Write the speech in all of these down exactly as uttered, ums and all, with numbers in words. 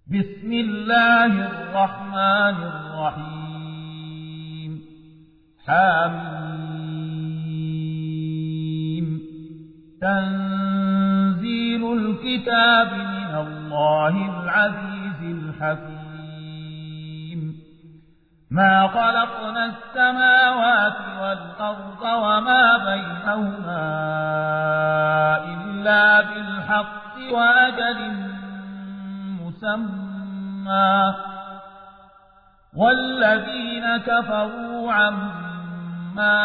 بسم الله الرحمن الرحيم حميم تنزيل الكتاب من الله العزيز الحكيم ما خلقنا السماوات والأرض وما بينهما إلا بالحق وأجل مسمى والذين كفروا عما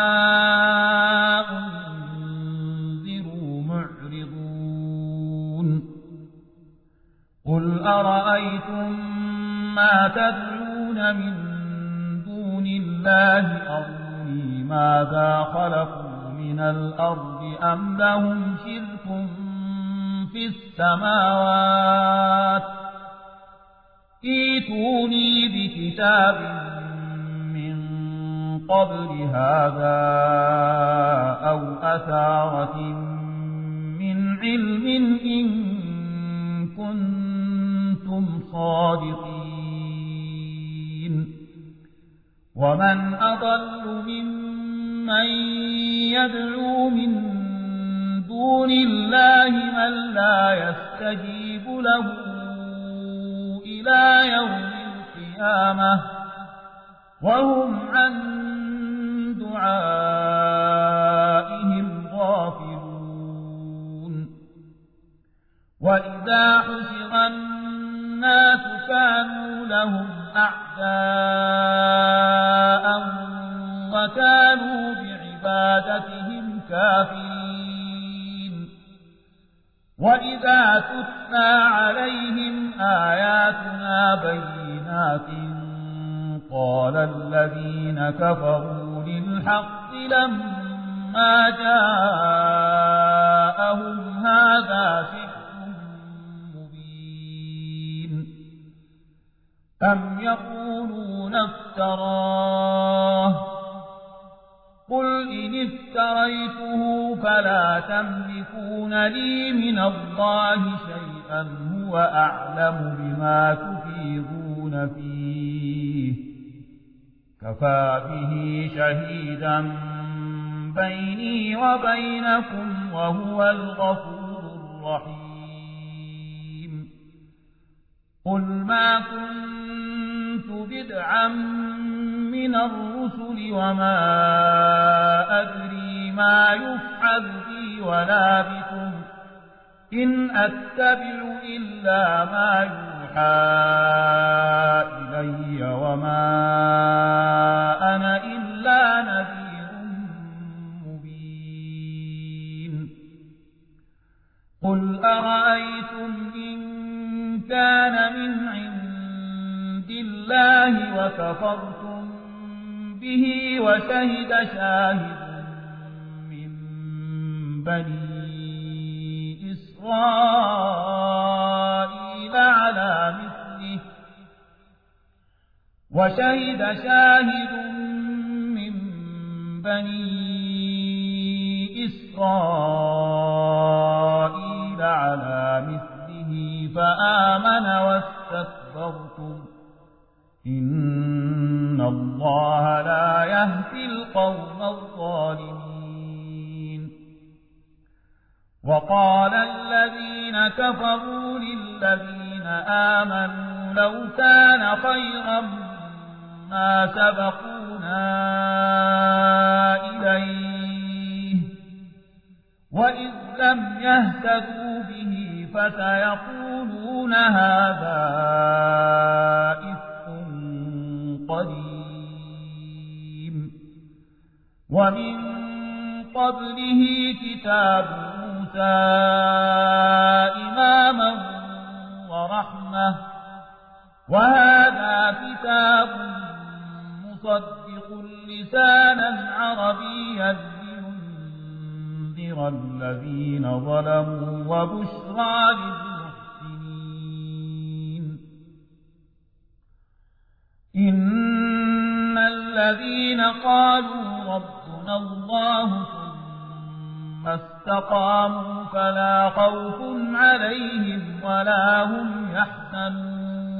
أنذروا معرضون قل أرأيتم ما تدعون من دون الله أروني ماذا خلقوا من الأرض أم لهم شرك في السماوات ائتوني بكتاب من قبل هذا أو أثارة من علم إن كنتم صادقين ومن أضل ممن يدعو من دون الله من لا يستجيب له إلى يوم القيامة وهم عن دعائهم غافلون وإذا حشر الناس كانوا لهم أعداء وكانوا بعبادتهم كافرين وإذا تتلى عليهم آياتنا بينات قال الذين كفروا للحق لما جاءهم هذا سحر مبين أم يقولون افتراه قل إن افتريته فلا تملكون لي من الله شيئا هو أعلم بما تفيضون فيه كفى به شهيدا بيني وبينكم وهو الغفور الرحيم قل ما كنت بدعا من الرسل وما أدري ما يفعل بي ولا بكم إن أتبع إلا ما يوحى إلي وما أنا إلا نذير مبين قل أرأيتم إن كان من عند الله وكفرتم به وشهد شاهد من بني إسرائيل على مثله وشهد شاهد من بني إسرائيل على مثله فآمن واستكبرتم إن الله لا يهدي القوم الظالمين وقال الذين كفروا للذين آمنوا لو كان خيرا ما سبقونا إليه وإذ لم يهتدوا به فسيقولون هذا إفك قديم ومن قبله كتاب موسى إماما ورحمة وهذا كتاب مصدق لسانا عربيا لينذر الذين ظلموا وبشرى للمحسنين إن الذين قالوا ربنا الله ثم استقاموا فلا خوف عليهم ولا هم يحزنون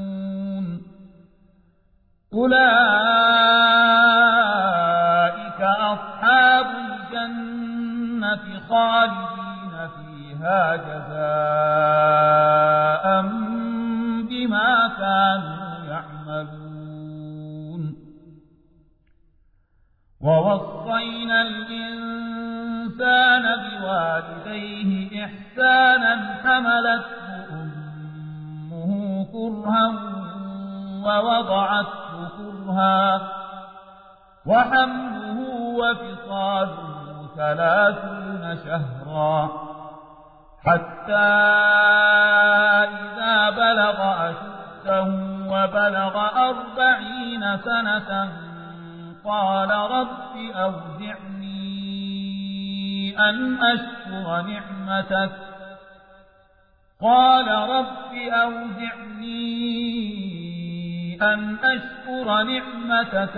أولئك أصحاب الجنة خالدين فيها جزاء بما كانوا يعملون ووصينا الإنسان بوالديه إحسانا حملته أمه كرها ووضعته كرها وحمله وفصاله ثلاثون شهرا حتى إذا بلغ أشده وبلغ أربعين سنة قال رب أوزعني أن أشكر نعمتك قال رب أوزعني أن أشكر نعمتك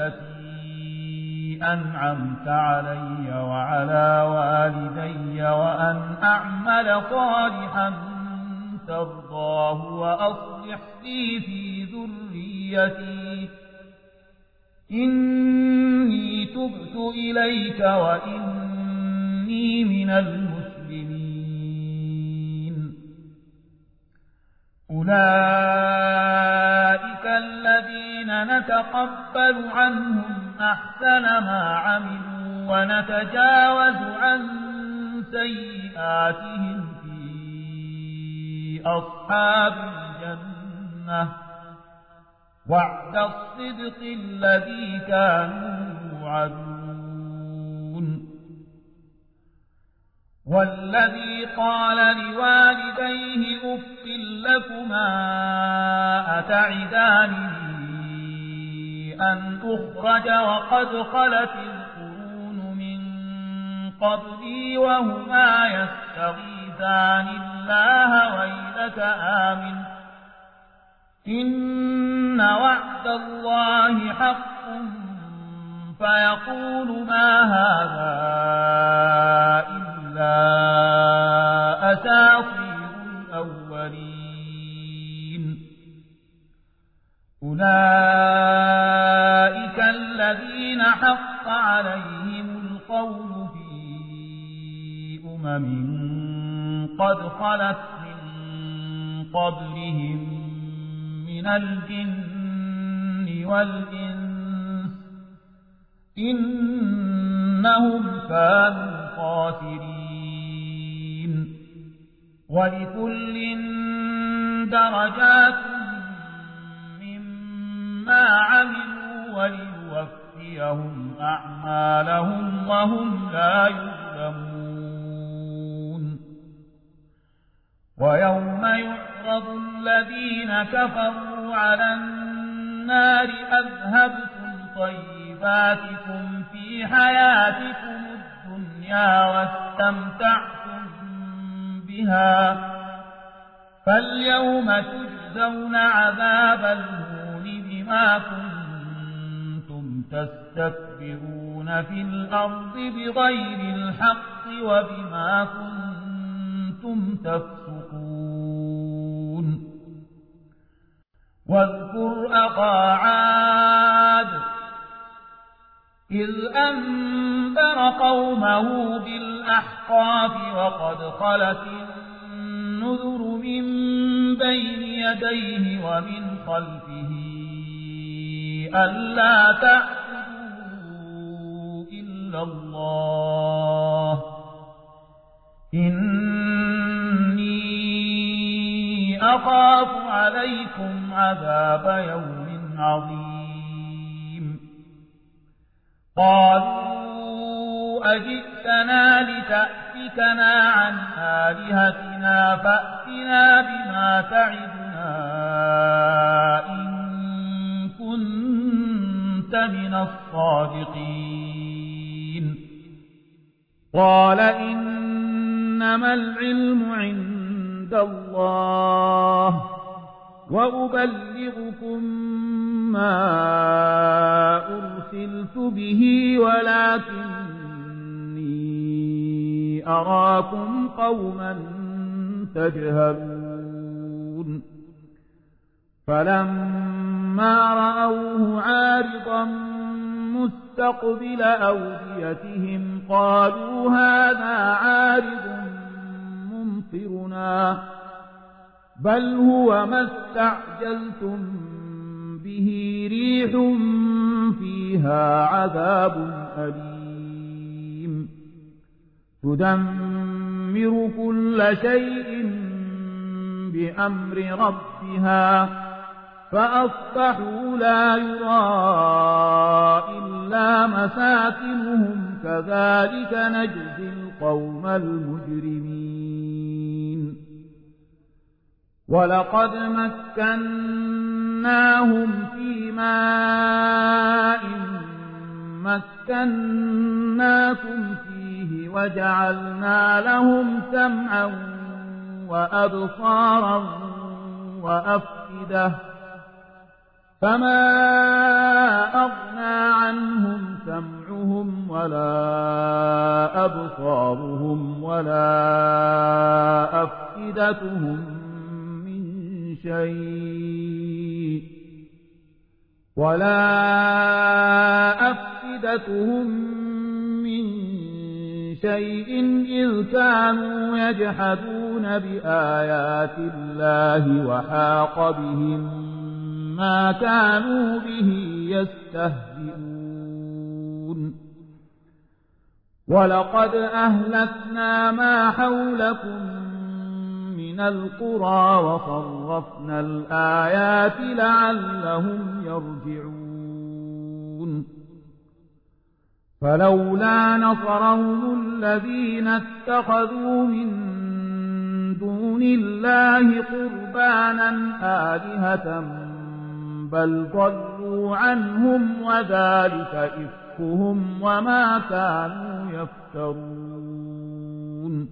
التي أنعمت علي وعلى والدي وأن أعمل صالحا ترضاه وأصلح لي في ذريتي إني تبت إليك وإني من المسلمين أولئك الذين نتقبل عنهم أحسن ما عملوا ونتجاوز عن سيئاتهم في أصحاب الجنة وعد الصدق الذي كانوا يوعدون والذي قال لوالديه أف لكما أتعدانني أن أخرج وقد خلت القرون من قبلي وهما يستغيثان الله ويلك آمن إن وعد الله حق فيقول ما هذا إلا أساطير الأولين أولئك الذين حق عليهم القول في أمم قد خلت من قبلهم من الجن والإنس إنهم كانوا خاسرين ولكل درجات مما عملوا وليوفيهم أعمالهم وهم لا يظلمون ويوم يعرض الذين كفروا على النار أذهبتم طيباتكم في حياتكم الدنيا واستمتعتم بها فاليوم تجزون عذاب الهون بما كنتم تستكبرون في الأرض بغير الحق وبما كنتم تفسقون واذكر أخا عاد إذ أنذر قومه بالأحقاف وقد خلت النذر من بين يديه ومن خلفه ألا تعبدوا إلا الله إني أخاف عليكم عذاب يوم عظيم قالوا أجئتنا لتأفكنا عن آلهتنا فأتنا بما تعدنا إن كنت من الصادقين قال إنما العلم عند الله وأبلغكم ما أرسلت به ولكني أراكم قوما تجهلون فلما فلما رأوه عارضا مستقبل أوديتهم قالوا هذا عارض ممطرنا بل هو ما استعجلتم به ريح فيها عذاب أليم تدمر كل شيء بأمر ربها فأصبحوا لا يرى إلا مساكنهم كذلك نجزي القوم المجرمين ولقد مكناهم في ماء مكناكم فيه وجعلنا لهم سمعا وأبصارا وأفئدة فما أغنى عنهم سمعهم ولا أبصارهم ولا أفئدتهم من شيء ولا أفئدتهم من شيء إذ كانوا يجحدون بآيات الله وحاق بهم ما كانوا به يستهزئون ولقد أهلكنا ما حولكم من القرى وصرفنا الآيات لعلهم يرجعون فلولا نصرهم الذين اتخذوا من دون الله قربانا آلهة بل ضلوا عنهم وذلك إفكهم وما كانوا يفترون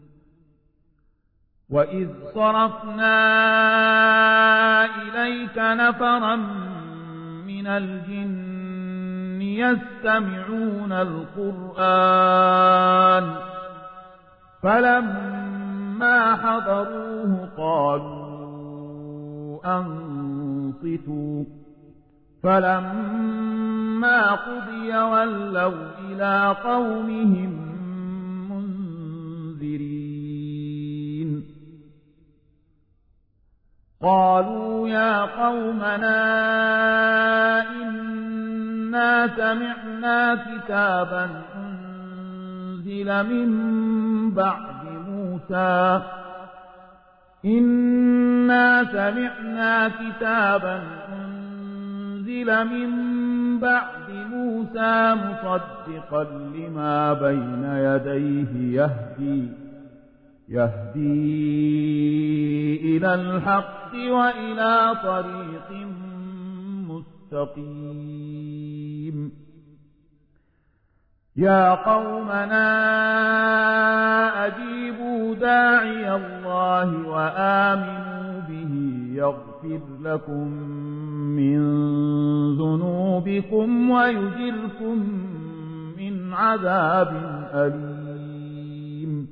وإذ صرفنا إليك نفرا من الجن يستمعون القرآن فلما حضروه قالوا أنصتوا فلما قضي ولوا إلى قومهم منذرين قالوا يا قومنا إنا سمعنا كتابا أنزل من بعد موسى إنا سمعنا كتابا أنزل من بعد موسى مصدقا لما بين يديه يهدي يهدي إلى الحق وإلى طريق مستقيم يا قومنا أجيبوا داعي الله وآمنوا به يغفر لكم من ذنوبكم ويجركم من عذاب أليم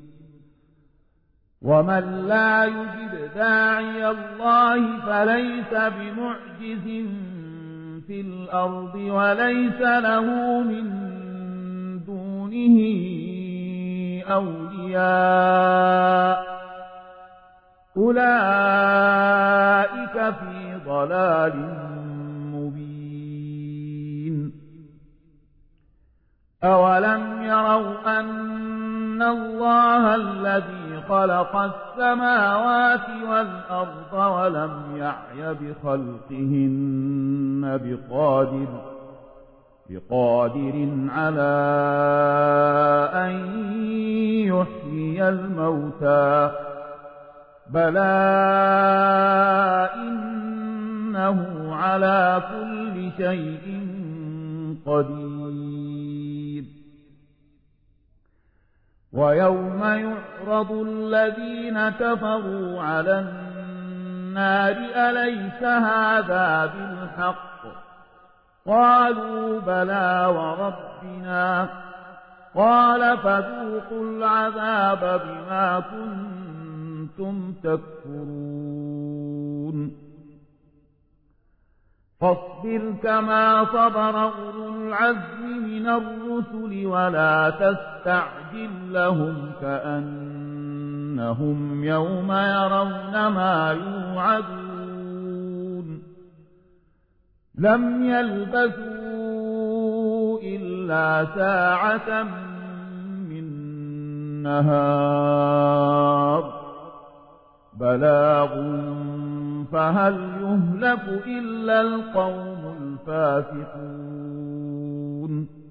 ومن لا يجب داعي الله فليس بمعجز في الأرض وليس له من دونه أولياء أولئك في ضلال مبين أولم يروا أن الله الذي خلق السماوات والأرض ولم يعي بخلقهن بقادر بقادر على أن يحيي الموتى بلى إنه على كل شيء قدير ويوم يعرض الذين كفروا على النار أليس هذا بالحق قالوا بلى وربنا قال فذوقوا العذاب بما كنتم تكفرون فاصبر كما صبر أولو العزم من الرسل ولا تستعجل لهم كأنهم يوم يرون ما يوعدون لم يلبثوا إلا ساعة من نهار بلاغ فهل يهلك إلا القوم الفاسقون